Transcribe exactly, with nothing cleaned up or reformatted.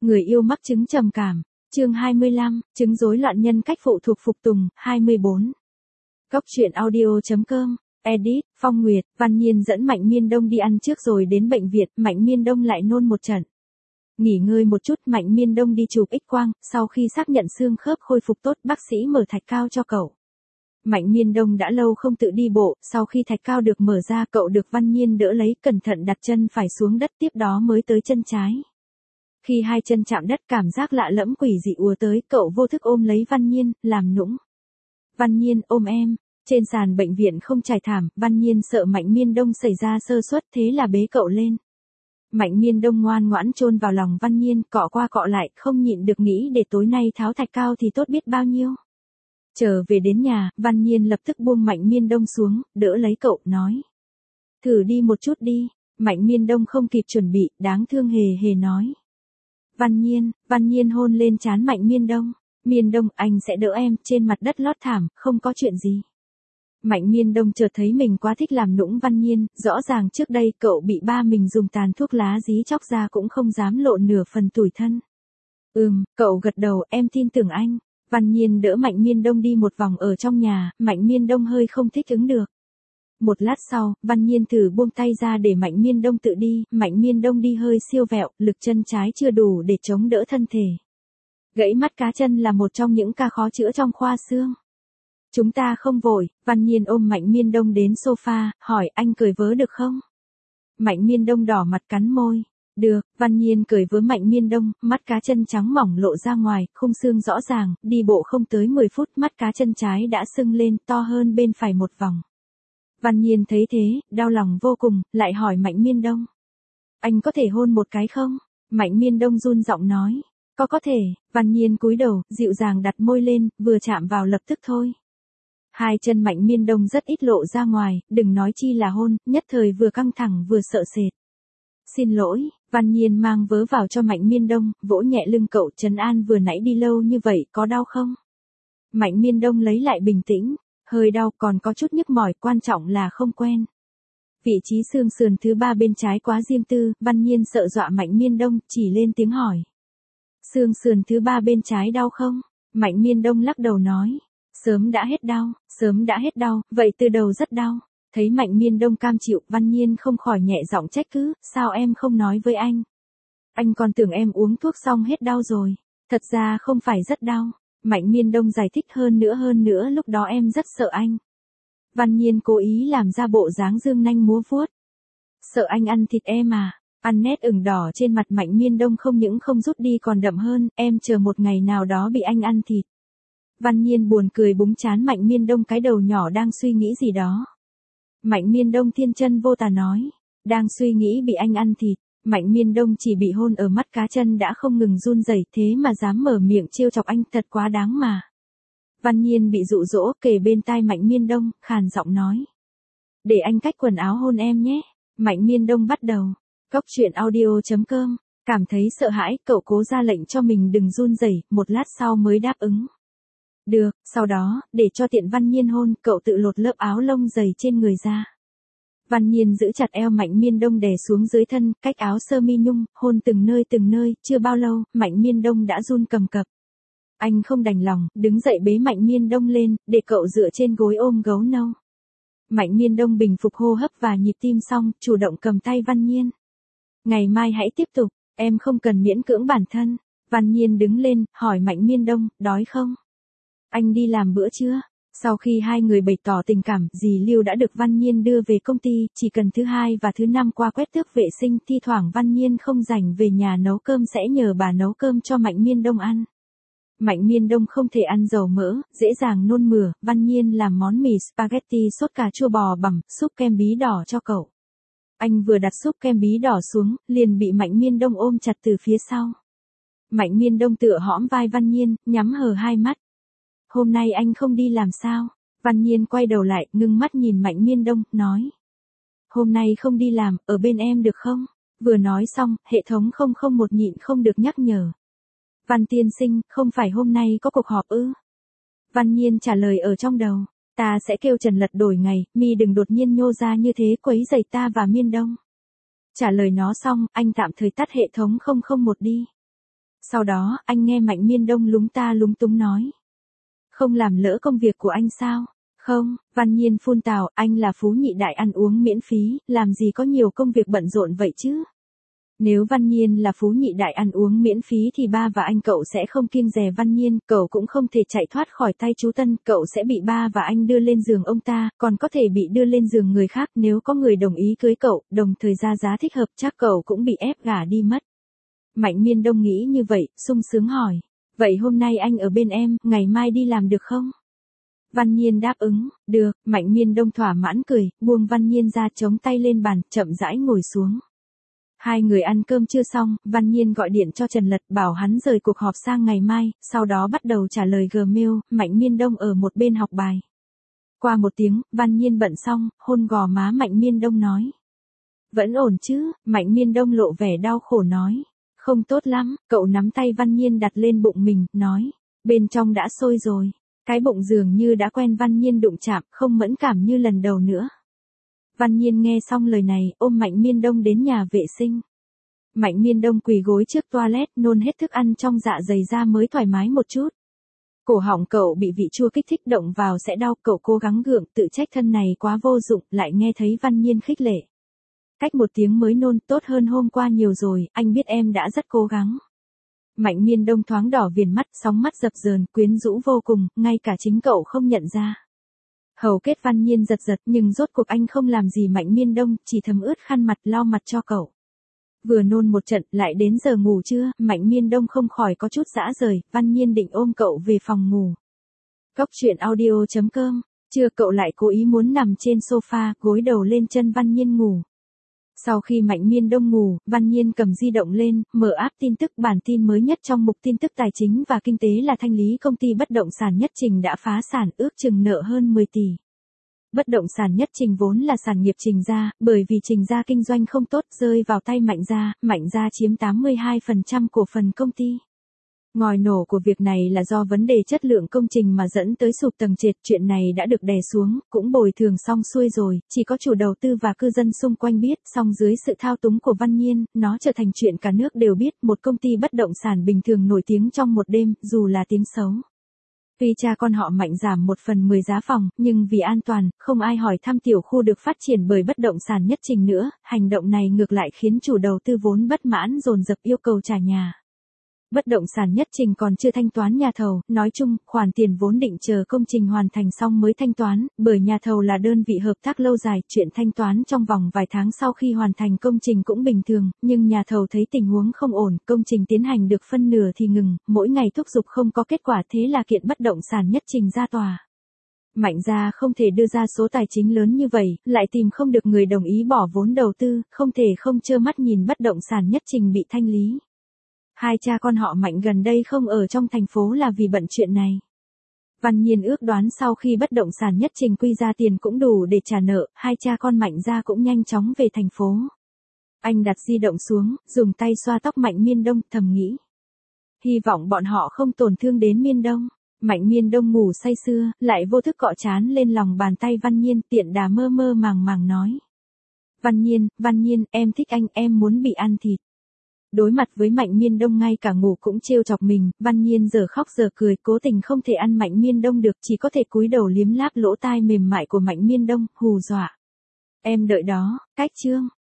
Người yêu mắc chứng trầm cảm. Chương hai mươi lăm, chứng rối loạn nhân cách phụ thuộc phục tùng. hai mươi bốn. Cốc truyện audio.com. Edit, Phong Nguyệt, Văn Nhiên dẫn Mạnh Miên Đông đi ăn trước rồi đến bệnh viện, Mạnh Miên Đông lại nôn một trận. Nghỉ ngơi một chút, Mạnh Miên Đông đi chụp X quang, sau khi xác nhận xương khớp khôi phục tốt, bác sĩ mở thạch cao cho cậu. Mạnh Miên Đông đã lâu không tự đi bộ, sau khi thạch cao được mở ra, cậu được Văn Nhiên đỡ lấy, cẩn thận đặt chân phải xuống đất, tiếp đó mới tới chân trái. Khi hai chân chạm đất, cảm giác lạ lẫm quỷ dị ùa tới, cậu vô thức ôm lấy Văn Nhiên, làm nũng. Văn Nhiên, ôm em. Trên sàn bệnh viện không trải thảm, Văn Nhiên sợ Mạnh Miên Đông xảy ra sơ suất, thế là bế cậu lên. Mạnh Miên Đông ngoan ngoãn chôn vào lòng Văn Nhiên, cọ qua cọ lại, không nhịn được nghĩ để tối nay tháo thạch cao thì tốt biết bao nhiêu. Trở về đến nhà, Văn Nhiên lập tức buông Mạnh Miên Đông xuống, đỡ lấy cậu, nói. Thử đi một chút đi. Mạnh Miên Đông không kịp chuẩn bị, đáng thương hề hề nói. Văn Nhiên, Văn Nhiên hôn lên trán Mạnh Miên Đông. Miên Đông, anh sẽ đỡ em, trên mặt đất lót thảm, không có chuyện gì. Mạnh Miên Đông chợt thấy mình quá thích làm nũng Văn Nhiên, rõ ràng trước đây cậu bị ba mình dùng tàn thuốc lá dí chóc ra cũng không dám lộ nửa phần tủi thân. Ừm, cậu gật đầu, em tin tưởng anh. Văn Nhiên đỡ Mạnh Miên Đông đi một vòng ở trong nhà, Mạnh Miên Đông hơi không thích ứng được. Một lát sau, Văn Nhiên thử buông tay ra để Mạnh Miên Đông tự đi, Mạnh Miên Đông đi hơi siêu vẹo, lực chân trái chưa đủ để chống đỡ thân thể. Gãy mắt cá chân là một trong những ca khó chữa trong khoa xương. Chúng ta không vội. Văn Nhiên ôm Mạnh Miên Đông đến sofa, hỏi anh cởi vớ được không? Mạnh Miên Đông đỏ mặt cắn môi. Được. Văn Nhiên cởi vớ Mạnh Miên Đông, mắt cá chân trắng mỏng lộ ra ngoài, khung xương rõ ràng, đi bộ không tới mười phút, mắt cá chân trái đã sưng lên, to hơn bên phải một vòng. Văn Nhiên thấy thế, đau lòng vô cùng, lại hỏi Mạnh Miên Đông. Anh có thể hôn một cái không? Mạnh Miên Đông run giọng nói. Có có thể. Văn Nhiên cúi đầu, dịu dàng đặt môi lên, vừa chạm vào lập tức thôi. Hai chân Mạnh Miên Đông rất ít lộ ra ngoài, đừng nói chi là hôn, nhất thời vừa căng thẳng vừa sợ sệt. Xin lỗi. Văn Nhiên mang vớ vào cho Mạnh Miên Đông, vỗ nhẹ lưng cậu, trấn an, vừa nãy đi lâu như vậy, có đau không? Mạnh Miên Đông lấy lại bình tĩnh. Hơi đau, còn có chút nhức mỏi, quan trọng là không quen. Vị trí xương sườn thứ ba bên trái quá riêng tư, Văn Nhiên sợ dọa Mạnh Miên Đông, chỉ lên tiếng hỏi. Xương sườn thứ ba bên trái đau không? Mạnh Miên Đông lắc đầu nói. Sớm đã hết đau, sớm đã hết đau, vậy từ đầu rất đau. Thấy Mạnh Miên Đông cam chịu, Văn Nhiên không khỏi nhẹ giọng trách cứ, sao em không nói với anh? Anh còn tưởng em uống thuốc xong hết đau rồi. Thật ra không phải rất đau. Mạnh Miên Đông giải thích, hơn nữa hơn nữa lúc đó em rất sợ anh. Văn Nhiên cố ý làm ra bộ dáng dương nanh múa vuốt. Sợ anh ăn thịt em à? Ăn nét ửng đỏ trên mặt Mạnh Miên Đông không những không rút đi còn đậm hơn, em chờ một ngày nào đó bị anh ăn thịt. Văn Nhiên buồn cười búng trán Mạnh Miên Đông, cái đầu nhỏ đang suy nghĩ gì đó. Mạnh Miên Đông thiên chân vô tà nói. Đang suy nghĩ bị anh ăn thịt. Mạnh Miên Đông chỉ bị hôn ở mắt cá chân đã không ngừng run rẩy, thế mà dám mở miệng trêu chọc anh, thật quá đáng mà. Văn Nhiên bị dụ dỗ, kề bên tai Mạnh Miên Đông, khàn giọng nói. Để anh cách quần áo hôn em nhé. Mạnh Miên Đông bắt đầu. Cốc truyện audio.com. Cảm thấy sợ hãi, cậu cố ra lệnh cho mình đừng run rẩy, một lát sau mới đáp ứng. Được, sau đó, để cho tiện Văn Nhiên hôn, cậu tự lột lớp áo lông dày trên người ra. Văn Nhiên giữ chặt eo Mạnh Miên Đông đè xuống dưới thân, cách áo sơ mi nhung, hôn từng nơi từng nơi, chưa bao lâu, Mạnh Miên Đông đã run cầm cập. Anh không đành lòng, đứng dậy bế Mạnh Miên Đông lên, để cậu dựa trên gối ôm gấu nâu. Mạnh Miên Đông bình phục hô hấp và nhịp tim xong, chủ động cầm tay Văn Nhiên. Ngày mai hãy tiếp tục, em không cần miễn cưỡng bản thân. Văn Nhiên đứng lên, hỏi Mạnh Miên Đông, đói không? Anh đi làm bữa trưa. Sau khi hai người bày tỏ tình cảm, dì Lưu đã được Văn Nhiên đưa về công ty, chỉ cần thứ hai và thứ năm qua quét tước vệ sinh, thi thoảng Văn Nhiên không rảnh về nhà nấu cơm sẽ nhờ bà nấu cơm cho Mạnh Miên Đông ăn. Mạnh Miên Đông không thể ăn dầu mỡ, dễ dàng nôn mửa, Văn Nhiên làm món mì spaghetti sốt cà chua bò bằm, súp kem bí đỏ cho cậu. Anh vừa đặt súp kem bí đỏ xuống, liền bị Mạnh Miên Đông ôm chặt từ phía sau. Mạnh Miên Đông tựa hõm vai Văn Nhiên, nhắm hờ hai mắt. Hôm nay anh không đi làm sao? Văn Nhiên quay đầu lại, ngưng mắt nhìn Mạnh Miên Đông, nói. Hôm nay không đi làm, ở bên em được không? Vừa nói xong, hệ thống không không một nhịn không được nhắc nhở. Văn tiên sinh, không phải hôm nay có cuộc họp ư? Văn Nhiên trả lời ở trong đầu. Ta sẽ kêu Trần Lật đổi ngày, mi đừng đột nhiên nhô ra như thế quấy rầy ta và Miên Đông. Trả lời nó xong, anh tạm thời tắt hệ thống không không một đi. Sau đó, anh nghe Mạnh Miên Đông lúng ta lúng túng nói. Không làm lỡ công việc của anh sao? Không, Văn Nhiên phun tào, anh là phú nhị đại ăn uống miễn phí, làm gì có nhiều công việc bận rộn vậy chứ? Nếu Văn Nhiên là phú nhị đại ăn uống miễn phí thì ba và anh cậu sẽ không kiêng dè Văn Nhiên, cậu cũng không thể chạy thoát khỏi tay chú Tân, cậu sẽ bị ba và anh đưa lên giường ông ta, còn có thể bị đưa lên giường người khác, nếu có người đồng ý cưới cậu, đồng thời ra giá thích hợp chắc cậu cũng bị ép gả đi mất. Mạnh Miên Đông nghĩ như vậy, sung sướng hỏi, vậy hôm nay anh ở bên em, ngày mai đi làm được không? Văn Nhiên đáp ứng, được, Mạnh Miên Đông thỏa mãn cười, buông Văn Nhiên ra chống tay lên bàn, chậm rãi ngồi xuống. Hai người ăn cơm chưa xong, Văn Nhiên gọi điện cho Trần Lật bảo hắn rời cuộc họp sang ngày mai, sau đó bắt đầu trả lời Gmail, Mạnh Miên Đông ở một bên học bài. Qua một tiếng, Văn Nhiên bận xong, hôn gò má Mạnh Miên Đông nói. Vẫn ổn chứ, Mạnh Miên Đông lộ vẻ đau khổ nói. Không tốt lắm, cậu nắm tay Văn Nhiên đặt lên bụng mình, nói. Bên trong đã sôi rồi. Cái bụng dường như đã quen Văn Nhiên đụng chạm, không mẫn cảm như lần đầu nữa. Văn Nhiên nghe xong lời này, ôm Mạnh Miên Đông đến nhà vệ sinh. Mạnh Miên Đông quỳ gối trước toilet, nôn hết thức ăn trong dạ dày ra mới thoải mái một chút. Cổ họng cậu bị vị chua kích thích động vào sẽ đau, cậu cố gắng gượng, tự trách thân này quá vô dụng, lại nghe thấy Văn Nhiên khích lệ. Cách một tiếng mới nôn, tốt hơn hôm qua nhiều rồi, anh biết em đã rất cố gắng. Mạnh Miên Đông thoáng đỏ viền mắt, sóng mắt dập dờn, quyến rũ vô cùng, ngay cả chính cậu không nhận ra. Hầu kết Văn Nhiên giật giật nhưng rốt cuộc anh không làm gì Mạnh Miên Đông, chỉ thấm ướt khăn mặt lau mặt cho cậu. Vừa nôn một trận, lại đến giờ ngủ trưa, Mạnh Miên Đông không khỏi có chút dã rời, Văn Nhiên định ôm cậu về phòng ngủ. Cốc truyện audio chấm com, chưa cậu lại cố ý muốn nằm trên sofa, gối đầu lên chân Văn Nhiên ngủ. Sau khi Mạnh Miên Đông ngủ, Văn Nhiên cầm di động lên, mở app tin tức bản tin mới nhất trong mục tin tức tài chính và kinh tế là thanh lý công ty bất động sản Nhất Trình đã phá sản, ước chừng nợ hơn mười tỷ. Bất động sản Nhất Trình vốn là sản nghiệp Trình gia, bởi vì Trình gia kinh doanh không tốt rơi vào tay Mạnh gia, Mạnh gia chiếm tám mươi hai phần trăm cổ phần công ty. Ngòi nổ của việc này là do vấn đề chất lượng công trình mà dẫn tới sụp tầng trệt, chuyện này đã được đè xuống, cũng bồi thường xong xuôi rồi, chỉ có chủ đầu tư và cư dân xung quanh biết, song dưới sự thao túng của Văn Nhiên, nó trở thành chuyện cả nước đều biết, một công ty bất động sản bình thường nổi tiếng trong một đêm, dù là tiếng xấu. Tuy cha con họ Mạnh giảm một phần mười giá phòng, nhưng vì an toàn, không ai hỏi thăm tiểu khu được phát triển bởi bất động sản Nhất Trình nữa, hành động này ngược lại khiến chủ đầu tư vốn bất mãn dồn dập yêu cầu trả nhà. Bất động sản Nhất Trình còn chưa thanh toán nhà thầu, nói chung, khoản tiền vốn định chờ công trình hoàn thành xong mới thanh toán, bởi nhà thầu là đơn vị hợp tác lâu dài, chuyện thanh toán trong vòng vài tháng sau khi hoàn thành công trình cũng bình thường, nhưng nhà thầu thấy tình huống không ổn, công trình tiến hành được phân nửa thì ngừng, mỗi ngày thúc giục không có kết quả, thế là kiện bất động sản Nhất Trình ra tòa. Mạnh gia không thể đưa ra số tài chính lớn như vậy, lại tìm không được người đồng ý bỏ vốn đầu tư, không thể không trơ mắt nhìn bất động sản Nhất Trình bị thanh lý. Hai cha con họ Mạnh gần đây không ở trong thành phố là vì bận chuyện này. Văn Nhiên ước đoán sau khi bất động sản Nhất Trình quy ra tiền cũng đủ để trả nợ, hai cha con Mạnh gia cũng nhanh chóng về thành phố. Anh đặt di động xuống, dùng tay xoa tóc Mạnh Miên Đông, thầm nghĩ. Hy vọng bọn họ không tổn thương đến Miên Đông. Mạnh Miên Đông ngủ say sưa, lại vô thức cọ trán lên lòng bàn tay Văn Nhiên, tiện đà mơ mơ màng màng nói. Văn Nhiên, Văn Nhiên, em thích anh, em muốn bị ăn thịt. Đối mặt với Mạnh Miên Đông ngay cả ngủ cũng trêu chọc mình, Văn Nhiên giờ khóc giờ cười, cố tình không thể ăn Mạnh Miên Đông được, chỉ có thể cúi đầu liếm láp lỗ tai mềm mại của Mạnh Miên Đông, hù dọa. Em đợi đó, cách chương.